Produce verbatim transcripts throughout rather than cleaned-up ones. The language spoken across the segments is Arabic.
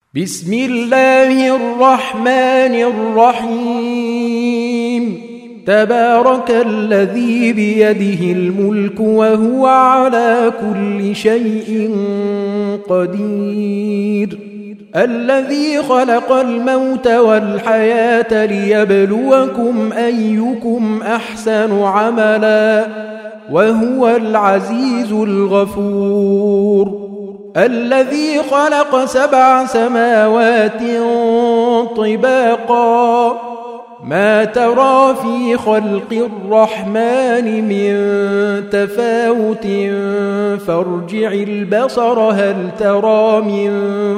بسم الله الرحمن الرحيم. تبارك الذي بيده الملك وهو على كل شيء قدير. الذي خلق الموت والحياة ليبلوكم أيكم أحسن عملا وهو العزيز الغفور. الذي خلق سبع سماوات طباقا ما ترى في خلق الرحمن من تفاوت فارجع البصر هل ترى من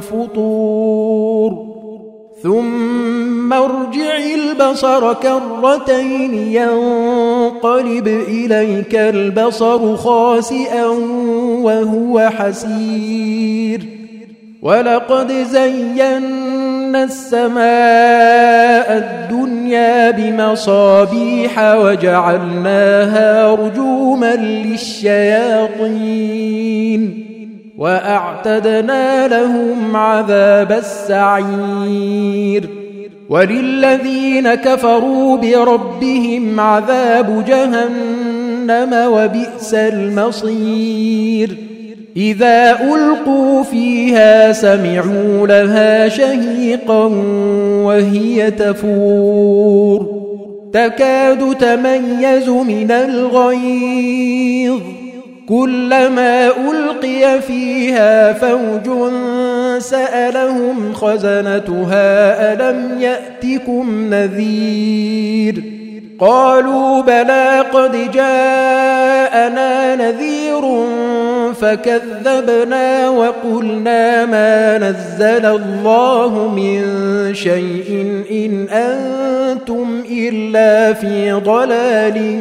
فطور ثم ارجع البصر كرتين ينقلب إليك البصر خاسئا وهو حسير. ولقد زينا السماء الدنيا بمصابيح وجعلناها رجوما للشياطين وأعتدنا لهم عذاب السعير. وللذين كفروا بربهم عذاب جهنم وبئس المصير. إذا ألقوا فيها سمعوا لها شهيقا وهي تفور تكاد تميز من الغيظ كلما ألقي فيها فوج سألهم خزنتها ألم يأتكم نذير قالوا بلى قد جاءنا نذير فكذبنا وقلنا ما نزل الله من شيء إن أنتم إلا في ضلال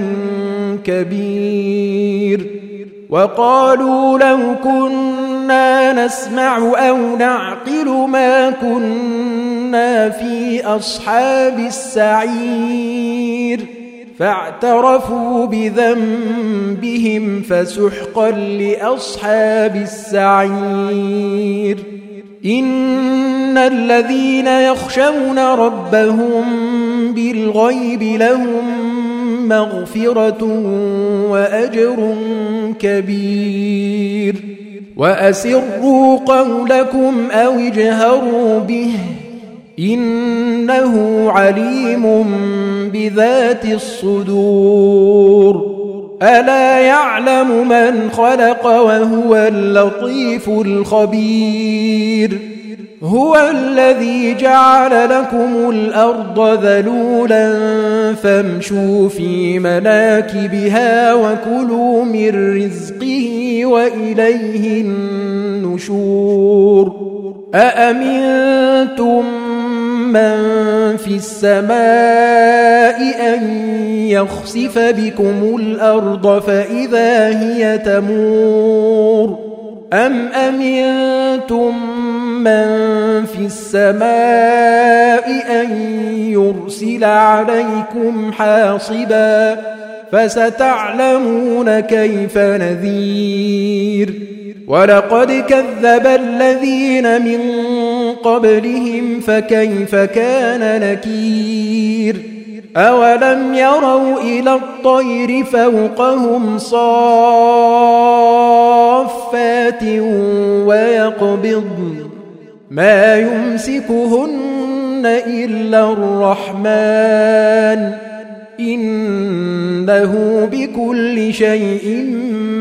كبير. وقالوا لو كنا نسمع أو نعقل ما كنا في أصحاب السعير فاعترفوا بذنبهم فسحقا لأصحاب السعير. إن الذين يخشون ربهم بالغيب لهم مغفرة وأجر كبير. وأسروا قولكم أو اجهروا به إنه عليم بذات الصدور. ألا يعلم من خلق وهو اللطيف الخبير. هو الذي جعل لكم الأرض ذلولا فامشوا في مناكبها وكلوا من رزقه وإليه النشور. أأمنتم من في السماء أن يخسف بكم الأرض فإذا هي تمور أم أمنتم من في السماء أن يرسل عليكم حاصبا فستعلمون كيف نذير. ولقد كذب الذين من قبلهم فكيف كان نكير. أولم يروا إلى الطير فوقهم صافات ويقبضن ما يمسكهن إلا الرحمن إنه بكل شيء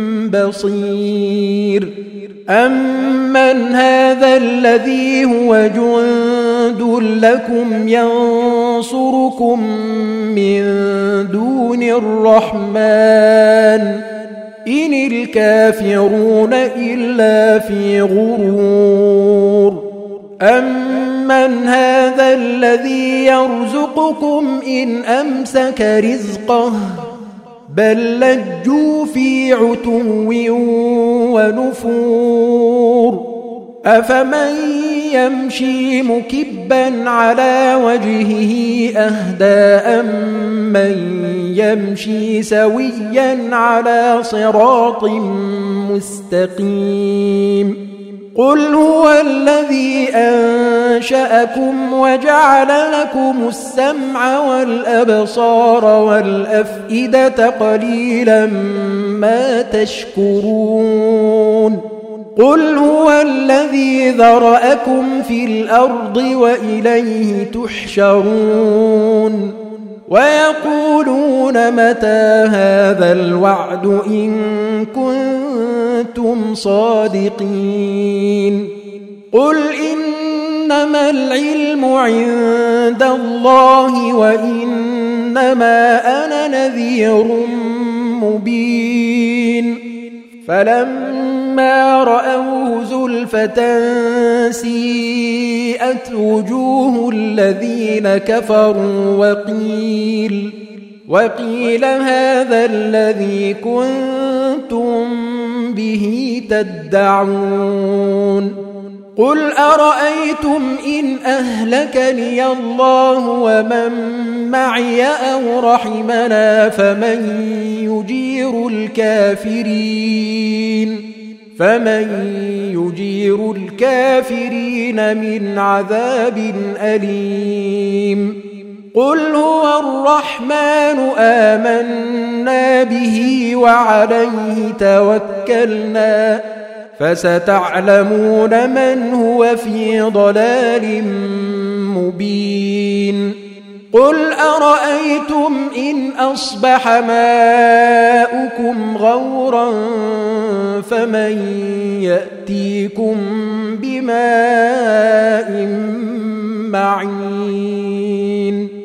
بصير. أمن هذا الذي هو جند لكم ينصركم من دون الرحمن إن الكافرون إلا في غرور. أمن هذا الذي يرزقكم إن أمسك رزقه بل لجوا في عتو ونفور. أفمن يمشي مكبا على وجهه أهدى أمن يمشي سويا على صراط مستقيم. قل هو الذي أنزل أنشأكم وجعل لكم السمع والأبصار والأفئدة قليلا ما تشكرون قل هو الذي ذرأكم في الأرض وإليه تحشرون ويقولون متى هذا الوعد إن كنتم صادقين قل إنما العلم عند الله وإنما أنا نذير مبين فلما رأوه زلفة سيئت وجوه الذين كفروا وقيل وقيل هذا الذي كنتم به تدعون قل أرأيتم إن أهلكني الله ومن معي أو رحمنا فمن يجير الكافرين فمن يجير الكافرين من عذاب أليم قل هو الرحمن آمنا به وعليه توكلنا فستعلمون من هو في ضلال مبين قل أرأيتم إن أصبح ماؤكم غورا فمن يأتيكم بماء معين